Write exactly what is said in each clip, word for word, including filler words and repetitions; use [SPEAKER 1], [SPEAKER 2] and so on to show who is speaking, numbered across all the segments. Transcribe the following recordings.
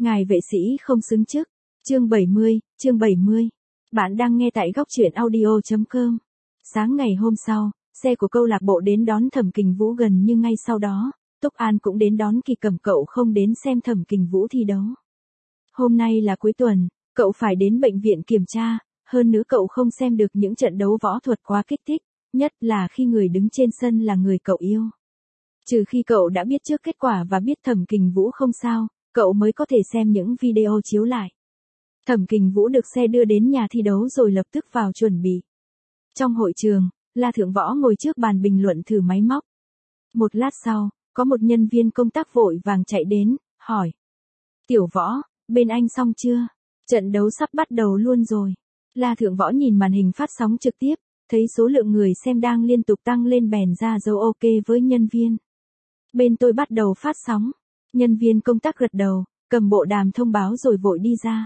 [SPEAKER 1] Ngài vệ sĩ không xứng chức. Chương bảy mươi, chương bảy mươi. Bạn đang nghe tại góc truyện audio chấm com. Sáng ngày hôm sau, xe của câu lạc bộ đến đón Thẩm Kình Vũ gần như ngay sau đó, Túc An cũng đến đón Kỳ Cẩm. Cậu không đến xem Thẩm Kình Vũ thi đấu. Hôm nay là cuối tuần, cậu phải đến bệnh viện kiểm tra, hơn nữa cậu không xem được những trận đấu võ thuật quá kích thích, nhất là khi người đứng trên sân là người cậu yêu. Trừ khi cậu đã biết trước kết quả và biết Thẩm Kình Vũ không sao, cậu mới có thể xem những video chiếu lại. Thẩm Kình Vũ được xe đưa đến nhà thi đấu rồi lập tức vào chuẩn bị. Trong hội trường, La Thượng Võ ngồi trước bàn bình luận thử máy móc. Một lát sau, có một nhân viên công tác vội vàng chạy đến, hỏi. Tiểu Võ, bên anh xong chưa? Trận đấu sắp bắt đầu luôn rồi. La Thượng Võ nhìn màn hình phát sóng trực tiếp, thấy số lượng người xem đang liên tục tăng lên bèn ra dấu ok với nhân viên. Bên tôi bắt đầu phát sóng. Nhân viên công tác gật đầu, cầm bộ đàm thông báo rồi vội đi ra.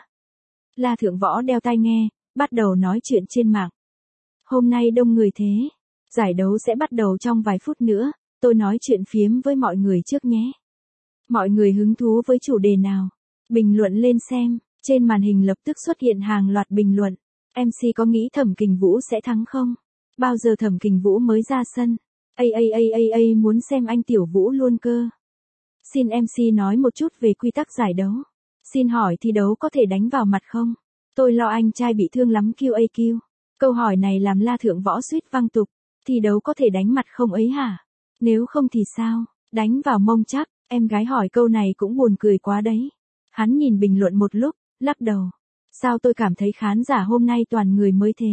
[SPEAKER 1] La Thượng Võ đeo tai nghe, bắt đầu nói chuyện trên mạng. Hôm nay đông người thế. Giải đấu sẽ bắt đầu trong vài phút nữa, tôi nói chuyện phiếm với mọi người trước nhé. Mọi người hứng thú với chủ đề nào? Bình luận lên xem. Trên màn hình lập tức xuất hiện hàng loạt bình luận. em xê có nghĩ Thẩm Kình Vũ sẽ thắng không? Bao giờ Thẩm Kình Vũ mới ra sân? A a a a a muốn xem anh Tiểu Vũ luôn cơ. Xin em xê nói một chút về quy tắc giải đấu. Xin hỏi thi đấu có thể đánh vào mặt không? Tôi lo anh trai bị thương lắm quy a quy. Câu hỏi này làm La Thượng Võ suýt văng tục. Thi đấu có thể đánh mặt không ấy hả? Nếu không thì sao? Đánh vào mông chắc. Em gái hỏi câu này cũng buồn cười quá đấy. Hắn nhìn bình luận một lúc, lắc đầu. Sao tôi cảm thấy khán giả hôm nay toàn người mới thế?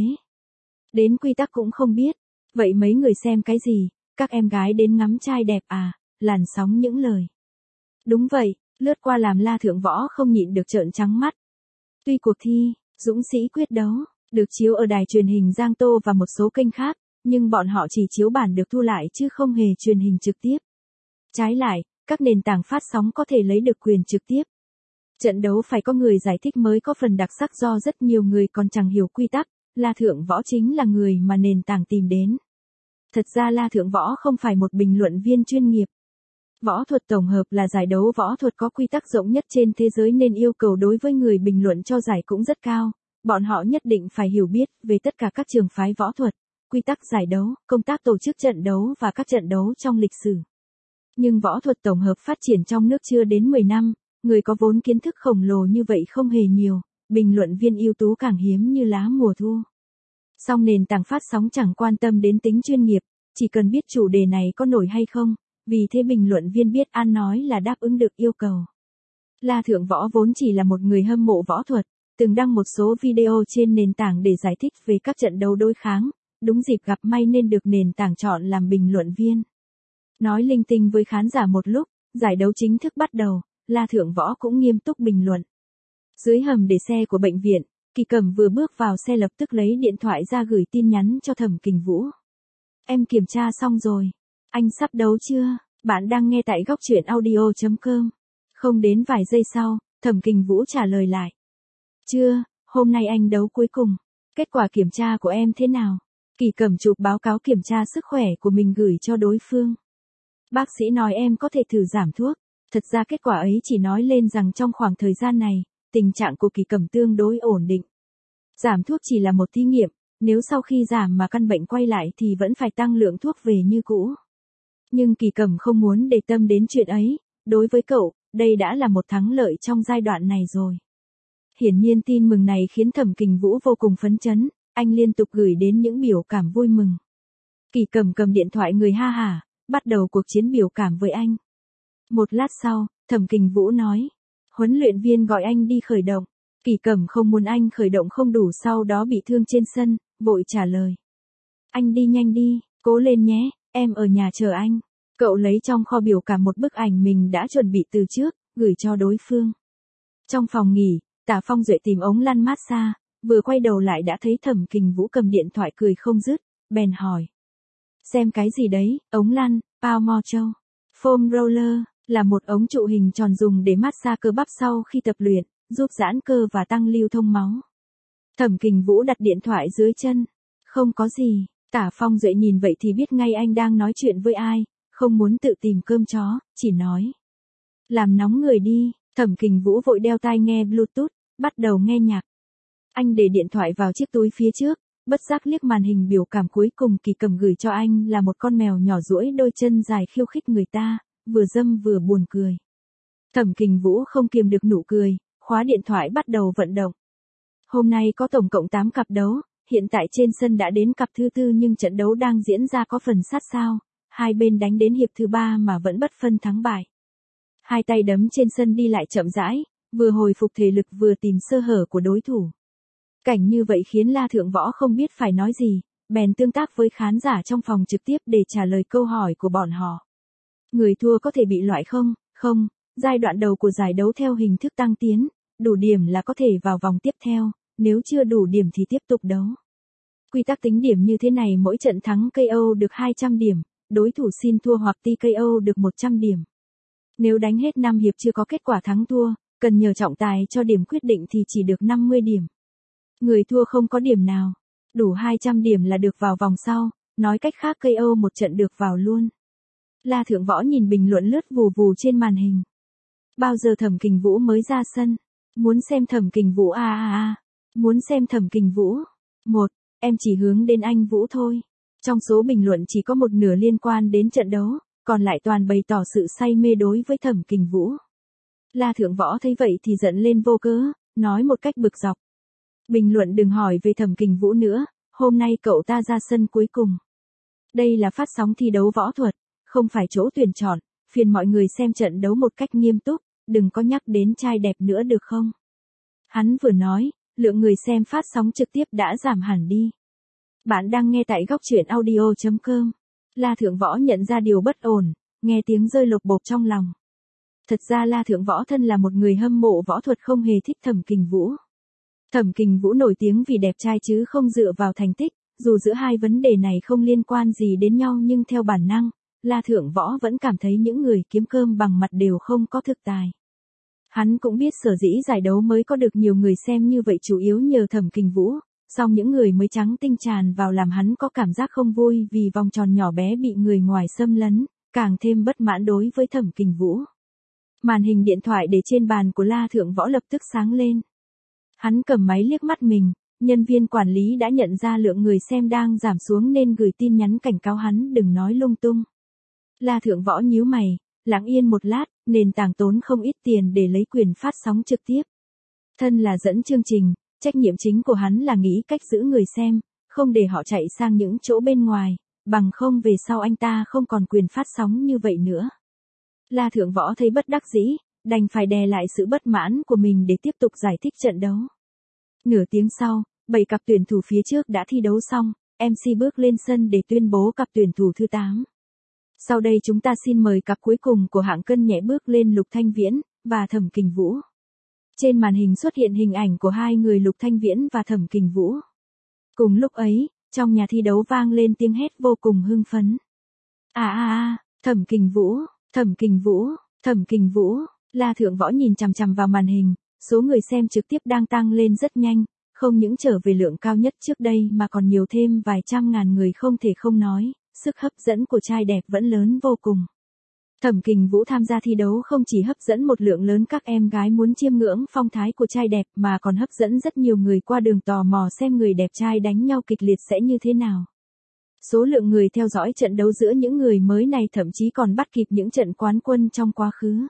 [SPEAKER 1] Đến quy tắc cũng không biết. Vậy mấy người xem cái gì? Các em gái đến ngắm trai đẹp à? Làn sóng những lời. Đúng vậy, lướt qua làm La Thượng Võ không nhịn được trợn trắng mắt. Tuy cuộc thi, dũng sĩ quyết đấu, được chiếu ở đài truyền hình Giang Tô và một số kênh khác, nhưng bọn họ chỉ chiếu bản được thu lại chứ không hề truyền hình trực tiếp. Trái lại, các nền tảng phát sóng có thể lấy được quyền trực tiếp. Trận đấu phải có người giải thích mới có phần đặc sắc do rất nhiều người còn chẳng hiểu quy tắc, La Thượng Võ chính là người mà nền tảng tìm đến. Thật ra La Thượng Võ không phải một bình luận viên chuyên nghiệp. Võ thuật tổng hợp là giải đấu võ thuật có quy tắc rộng nhất trên thế giới nên yêu cầu đối với người bình luận cho giải cũng rất cao. Bọn họ nhất định phải hiểu biết về tất cả các trường phái võ thuật, quy tắc giải đấu, công tác tổ chức trận đấu và các trận đấu trong lịch sử. Nhưng võ thuật tổng hợp phát triển trong nước chưa đến mười năm, người có vốn kiến thức khổng lồ như vậy không hề nhiều, bình luận viên ưu tú càng hiếm như lá mùa thu. Song nền tảng phát sóng chẳng quan tâm đến tính chuyên nghiệp, chỉ cần biết chủ đề này có nổi hay không, vì thế bình luận viên biết ăn nói là đáp ứng được yêu cầu. La Thượng Võ vốn chỉ là một người hâm mộ võ thuật, từng đăng một số video trên nền tảng để giải thích về các trận đấu đối kháng, đúng dịp gặp may nên được nền tảng chọn làm bình luận viên. Nói linh tinh với khán giả một lúc, giải đấu chính thức bắt đầu, La Thượng Võ cũng nghiêm túc bình luận. Dưới hầm để xe của bệnh viện, Kỳ Cẩm vừa bước vào xe lập tức lấy điện thoại ra gửi tin nhắn cho Thẩm Kình Vũ. Em kiểm tra xong rồi. Anh sắp đấu chưa? Bạn đang nghe tại góc truyện audio chấm com. Không đến vài giây sau, Thẩm Kình Vũ trả lời lại. Chưa, hôm nay anh đấu cuối cùng. Kết quả kiểm tra của em thế nào? Kỳ Cẩm chụp báo cáo kiểm tra sức khỏe của mình gửi cho đối phương. Bác sĩ nói em có thể thử giảm thuốc. Thật ra kết quả ấy chỉ nói lên rằng trong khoảng thời gian này, tình trạng của Kỳ Cẩm tương đối ổn định. Giảm thuốc chỉ là một thí nghiệm, nếu sau khi giảm mà căn bệnh quay lại thì vẫn phải tăng lượng thuốc về như cũ. Nhưng Kỳ Cẩm không muốn để tâm đến chuyện ấy, đối với cậu, đây đã là một thắng lợi trong giai đoạn này rồi. Hiển nhiên tin mừng này khiến Thẩm Kình Vũ vô cùng phấn chấn, anh liên tục gửi đến những biểu cảm vui mừng. Kỳ Cẩm cầm điện thoại người ha hả, bắt đầu cuộc chiến biểu cảm với anh. Một lát sau, Thẩm Kình Vũ nói, huấn luyện viên gọi anh đi khởi động. Kỳ Cẩm không muốn anh khởi động không đủ sau đó bị thương trên sân, vội trả lời. Anh đi nhanh đi, cố lên nhé, em ở nhà chờ anh. Cậu lấy trong kho biểu cảm một bức ảnh mình đã chuẩn bị từ trước, gửi cho đối phương. Trong phòng nghỉ, Tả Phong Duệ tìm ống lăn massage, vừa quay đầu lại đã thấy Thẩm Kình Vũ cầm điện thoại cười không dứt, bèn hỏi. Xem cái gì đấy, ống lăn, Pao Mo Châu. Foam roller, là một ống trụ hình tròn dùng để massage cơ bắp sau khi tập luyện, giúp giãn cơ và tăng lưu thông máu. Thẩm Kình Vũ đặt điện thoại dưới chân. Không có gì, Tả Phong Duệ nhìn vậy thì biết ngay anh đang nói chuyện với ai, không muốn tự tìm cơm chó, chỉ nói. Làm nóng người đi, Thẩm Kình Vũ vội đeo tai nghe Bluetooth, bắt đầu nghe nhạc. Anh để điện thoại vào chiếc túi phía trước, bất giác liếc màn hình biểu cảm cuối cùng Kỳ Cầm gửi cho anh là một con mèo nhỏ duỗi đôi chân dài khiêu khích người ta, vừa dâm vừa buồn cười. Thẩm Kình Vũ không kiềm được nụ cười, khóa điện thoại bắt đầu vận động. Hôm nay có tổng cộng tám cặp đấu, hiện tại trên sân đã đến cặp thứ tư nhưng trận đấu đang diễn ra có phần sát sao, hai bên đánh đến hiệp thứ ba mà vẫn bất phân thắng bại. Hai tay đấm trên sân đi lại chậm rãi, vừa hồi phục thể lực vừa tìm sơ hở của đối thủ. Cảnh như vậy khiến La Thượng Võ không biết phải nói gì, bèn tương tác với khán giả trong phòng trực tiếp để trả lời câu hỏi của bọn họ. Người thua có thể bị loại không? Không, giai đoạn đầu của giải đấu theo hình thức tăng tiến, đủ điểm là có thể vào vòng tiếp theo, nếu chưa đủ điểm thì tiếp tục đấu. Quy tắc tính điểm như thế này, mỗi trận thắng ca o được hai trăm điểm, đối thủ xin thua hoặc tê ca o được một trăm điểm. Nếu đánh hết năm hiệp chưa có kết quả thắng thua, cần nhờ trọng tài cho điểm quyết định thì chỉ được năm mươi điểm. Người thua không có điểm nào, đủ hai trăm điểm là được vào vòng sau, nói cách khác ca o một trận được vào luôn. La Thượng Võ nhìn bình luận lướt vù vù trên màn hình. Bao giờ Thẩm Kình Vũ mới ra sân? Muốn xem Thẩm Kình Vũ à à à, muốn xem Thẩm Kình Vũ. Một, em chỉ hướng đến anh Vũ thôi. Trong số bình luận chỉ có một nửa liên quan đến trận đấu, còn lại toàn bày tỏ sự say mê đối với Thẩm Kình Vũ. La Thượng Võ thấy vậy thì giận lên vô cớ, nói một cách bực dọc. Bình luận đừng hỏi về Thẩm Kình Vũ nữa, hôm nay cậu ta ra sân cuối cùng. Đây là phát sóng thi đấu võ thuật, không phải chỗ tuyển chọn, phiền mọi người xem trận đấu một cách nghiêm túc, đừng có nhắc đến trai đẹp nữa được không? Hắn vừa nói, lượng người xem phát sóng trực tiếp đã giảm hẳn đi. Bạn đang nghe tại góc truyện audio chấm com. La Thượng Võ nhận ra điều bất ổn, nghe tiếng rơi lột bột trong lòng. Thật ra La Thượng Võ thân là một người hâm mộ võ thuật không hề thích Thẩm Kình Vũ. Thẩm Kình Vũ nổi tiếng vì đẹp trai chứ không dựa vào thành tích, dù giữa hai vấn đề này không liên quan gì đến nhau nhưng theo bản năng, La Thượng Võ vẫn cảm thấy những người kiếm cơm bằng mặt đều không có thực tài. Hắn cũng biết sở dĩ giải đấu mới có được nhiều người xem như vậy chủ yếu nhờ Thẩm Kình Vũ, song những người mới trắng tinh tràn vào làm hắn có cảm giác không vui vì vòng tròn nhỏ bé bị người ngoài xâm lấn, càng thêm bất mãn đối với Thẩm Kình Vũ. Màn hình điện thoại để trên bàn của La Thượng Võ lập tức sáng lên. Hắn cầm máy liếc mắt mình, nhân viên quản lý đã nhận ra lượng người xem đang giảm xuống nên gửi tin nhắn cảnh cáo hắn đừng nói lung tung. La Thượng Võ nhíu mày, lặng yên một lát, nền tảng tốn không ít tiền để lấy quyền phát sóng trực tiếp. Thân là dẫn chương trình, trách nhiệm chính của hắn là nghĩ cách giữ người xem, không để họ chạy sang những chỗ bên ngoài, bằng không về sau anh ta không còn quyền phát sóng như vậy nữa. La Thượng Võ thấy bất đắc dĩ, đành phải đè lại sự bất mãn của mình để tiếp tục giải thích trận đấu. Nửa tiếng sau, bảy cặp tuyển thủ phía trước đã thi đấu xong, em xê bước lên sân để tuyên bố cặp tuyển thủ thứ tám. Sau đây chúng ta xin mời cặp cuối cùng của hạng cân nhẹ bước lên Lục Thanh Viễn và Thẩm Kình Vũ. Trên màn hình xuất hiện hình ảnh của hai người Lục Thanh Viễn và Thẩm Kình Vũ. Cùng lúc ấy, trong nhà thi đấu vang lên tiếng hét vô cùng hưng phấn. À à à, Thẩm Kình Vũ, Thẩm Kình Vũ, Thẩm Kình Vũ. La Thượng Võ nhìn chằm chằm vào màn hình, số người xem trực tiếp đang tăng lên rất nhanh, không những trở về lượng cao nhất trước đây mà còn nhiều thêm vài trăm ngàn người không thể không nói, sức hấp dẫn của trai đẹp vẫn lớn vô cùng. Thẩm Kình Vũ tham gia thi đấu không chỉ hấp dẫn một lượng lớn các em gái muốn chiêm ngưỡng phong thái của trai đẹp mà còn hấp dẫn rất nhiều người qua đường tò mò xem người đẹp trai đánh nhau kịch liệt sẽ như thế nào. Số lượng người theo dõi trận đấu giữa những người mới này thậm chí còn bắt kịp những trận quán quân trong quá khứ.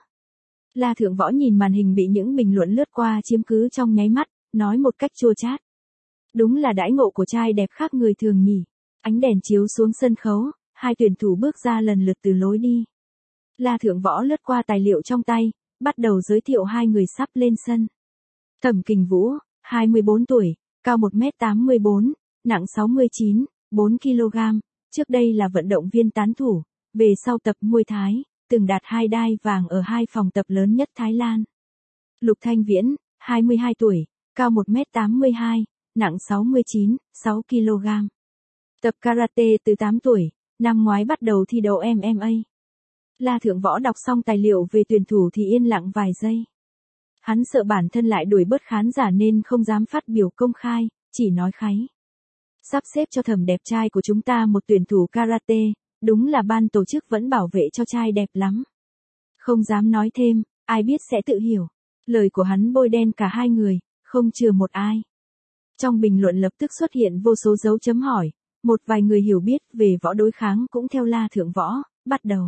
[SPEAKER 1] La Thượng Võ nhìn màn hình bị những bình luận lướt qua chiếm cứ trong nháy mắt, nói một cách chua chát. Đúng là đãi ngộ của trai đẹp khác người thường nhỉ. Ánh đèn chiếu xuống sân khấu, hai tuyển thủ bước ra lần lượt từ lối đi. La Thượng Võ lướt qua tài liệu trong tay, bắt đầu giới thiệu hai người sắp lên sân. Thẩm Kình Vũ, hai mươi bốn tuổi, cao một mét tám mươi bốn, nặng sáu mươi chín phẩy bốn ki lô gam, trước đây là vận động viên tán thủ, về sau tập Muay Thái, từng đạt hai đai vàng ở hai phòng tập lớn nhất Thái Lan. Lục Thanh Viễn, hai mươi hai tuổi, cao một mét tám mươi hai, nặng sáu mươi chín phẩy sáu ki lô gam. Tập karate từ tám tuổi, năm ngoái bắt đầu thi đấu em em a. La Thượng Võ đọc xong tài liệu về tuyển thủ thì yên lặng vài giây. Hắn sợ bản thân lại đuổi bớt khán giả nên không dám phát biểu công khai, chỉ nói kháy. Sắp xếp cho Thẩm đẹp trai của chúng ta một tuyển thủ karate, đúng là ban tổ chức vẫn bảo vệ cho trai đẹp lắm. Không dám nói thêm, ai biết sẽ tự hiểu. Lời của hắn bôi đen cả hai người, không chừa một ai. Trong bình luận lập tức xuất hiện vô số dấu chấm hỏi, một vài người hiểu biết về võ đối kháng cũng theo La Thượng Võ, bắt đầu.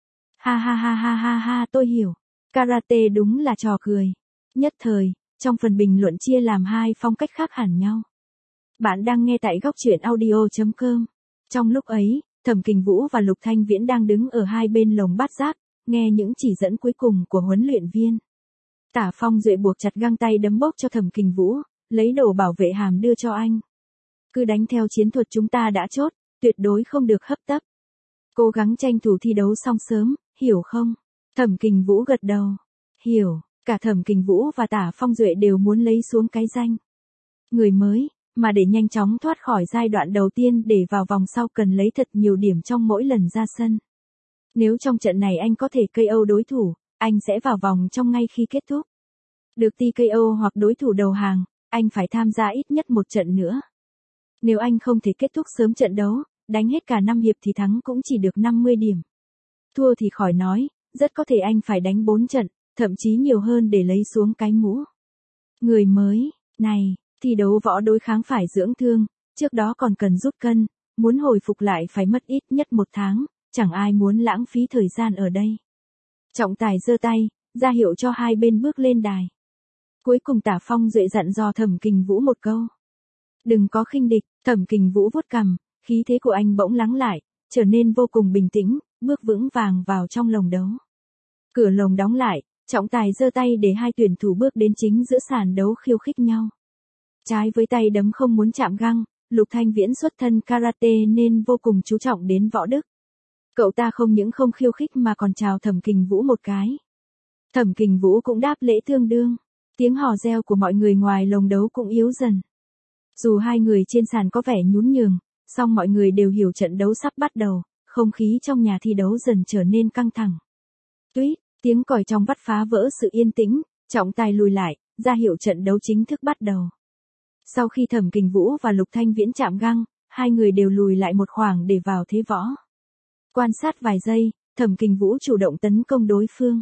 [SPEAKER 1] Ha ha ha ha ha ha tôi hiểu, karate đúng là trò cười. Nhất thời, trong phần bình luận chia làm hai phong cách khác hẳn nhau. Bạn đang nghe tại góc truyện audio.com. Trong lúc ấy, Thẩm Kình Vũ và Lục Thanh Viễn đang đứng ở hai bên lồng bát giác, nghe những chỉ dẫn cuối cùng của huấn luyện viên. Tả Phong Duệ buộc chặt găng tay đấm bốc cho Thẩm Kình Vũ, lấy đồ bảo vệ hàm đưa cho anh. Cứ đánh theo chiến thuật chúng ta đã chốt, tuyệt đối không được hấp tấp. Cố gắng tranh thủ thi đấu xong sớm, hiểu không? Thẩm Kình Vũ gật đầu. Hiểu, cả Thẩm Kình Vũ và Tả Phong Duệ đều muốn lấy xuống cái danh người mới, mà để nhanh chóng thoát khỏi giai đoạn đầu tiên để vào vòng sau cần lấy thật nhiều điểm trong mỗi lần ra sân. Nếu trong trận này anh có thể ca o đối thủ, anh sẽ vào vòng trong ngay khi kết thúc. Được tê ca o hoặc đối thủ đầu hàng, anh phải tham gia ít nhất một trận nữa. Nếu anh không thể kết thúc sớm trận đấu, đánh hết cả năm hiệp thì thắng cũng chỉ được năm mươi điểm. Thua thì khỏi nói, rất có thể anh phải đánh bốn trận, thậm chí nhiều hơn để lấy xuống cái mũ. Người mới, này, thi đấu võ đối kháng phải dưỡng thương, trước đó còn cần rút cân, muốn hồi phục lại phải mất ít nhất một tháng, chẳng ai muốn lãng phí thời gian ở đây. Trọng tài giơ tay, ra hiệu cho hai bên bước lên đài. Cuối cùng Tả Phong Duệ dặn dò Thẩm Kình Vũ một câu. Đừng có khinh địch, Thẩm Kình Vũ vuốt cằm, khí thế của anh bỗng lắng lại, trở nên vô cùng bình tĩnh, bước vững vàng vào trong lồng đấu. Cửa lồng đóng lại, trọng tài giơ tay để hai tuyển thủ bước đến chính giữa sàn đấu khiêu khích nhau. Trái với tay đấm không muốn chạm găng, Lục Thanh Viễn xuất thân karate nên vô cùng chú trọng đến võ đức. Cậu ta không những không khiêu khích mà còn chào Thẩm Kình Vũ một cái. Thẩm Kình Vũ cũng đáp lễ tương đương. Tiếng hò reo của mọi người ngoài lồng đấu cũng yếu dần. Dù hai người trên sàn có vẻ nhún nhường, song mọi người đều hiểu trận đấu sắp bắt đầu, không khí trong nhà thi đấu dần trở nên căng thẳng. Tuýt, tiếng còi trong vắt phá vỡ sự yên tĩnh, trọng tài lùi lại, ra hiệu trận đấu chính thức bắt đầu. Sau khi Thẩm Kình Vũ và Lục Thanh Viễn chạm găng, hai người đều lùi lại một khoảng để vào thế võ. Quan sát vài giây, Thẩm Kình Vũ chủ động tấn công đối phương.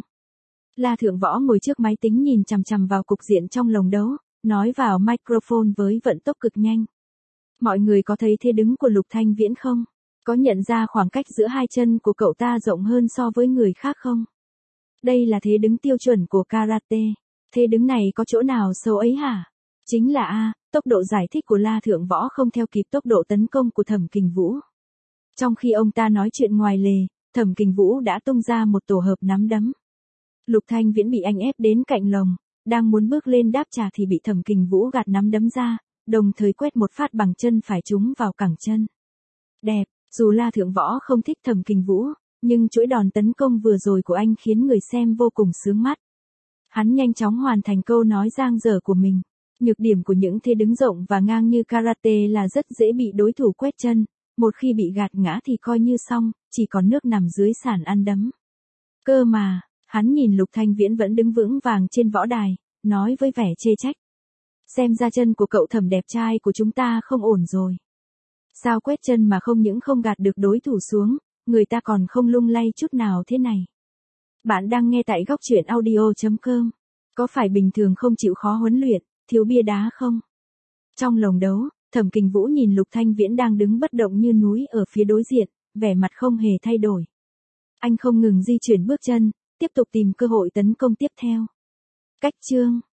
[SPEAKER 1] La Thượng Võ ngồi trước máy tính nhìn chằm chằm vào cục diện trong lồng đấu, nói vào microphone với vận tốc cực nhanh. Mọi người có thấy thế đứng của Lục Thanh Viễn không? Có nhận ra khoảng cách giữa hai chân của cậu ta rộng hơn so với người khác không? Đây là thế đứng tiêu chuẩn của karate. Thế đứng này có chỗ nào xấu ấy hả? Chính là A, tốc độ giải thích của La Thượng Võ không theo kịp tốc độ tấn công của Thẩm Kình Vũ. Trong khi ông ta nói chuyện ngoài lề, Thẩm Kình Vũ đã tung ra một tổ hợp nắm đấm. Lục Thanh Viễn bị anh ép đến cạnh lồng, đang muốn bước lên đáp trả thì bị Thẩm Kình Vũ gạt nắm đấm ra, đồng thời quét một phát bằng chân phải trúng vào cẳng chân. Đẹp, dù La Thượng Võ không thích Thẩm Kình Vũ, nhưng chuỗi đòn tấn công vừa rồi của anh khiến người xem vô cùng sướng mắt. Hắn nhanh chóng hoàn thành câu nói giang dở của mình. Nhược điểm của những thế đứng rộng và ngang như karate là rất dễ bị đối thủ quét chân, một khi bị gạt ngã thì coi như xong, chỉ còn nước nằm dưới sàn ăn đấm. Cơ mà, hắn nhìn Lục Thanh Viễn vẫn đứng vững vàng trên võ đài, nói với vẻ chê trách. Xem ra chân của cậu Thẩm đẹp trai của chúng ta không ổn rồi. Sao quét chân mà không những không gạt được đối thủ xuống, người ta còn không lung lay chút nào thế này. Bạn đang nghe tại góc truyện audio.com. Có phải bình thường không chịu khó huấn luyện, thiếu bia đá không? Trong lồng đấu, Thẩm Kình Vũ nhìn Lục Thanh Viễn đang đứng bất động như núi ở phía đối diện, vẻ mặt không hề thay đổi. Anh không ngừng di chuyển bước chân, tiếp tục tìm cơ hội tấn công tiếp theo. Cách chương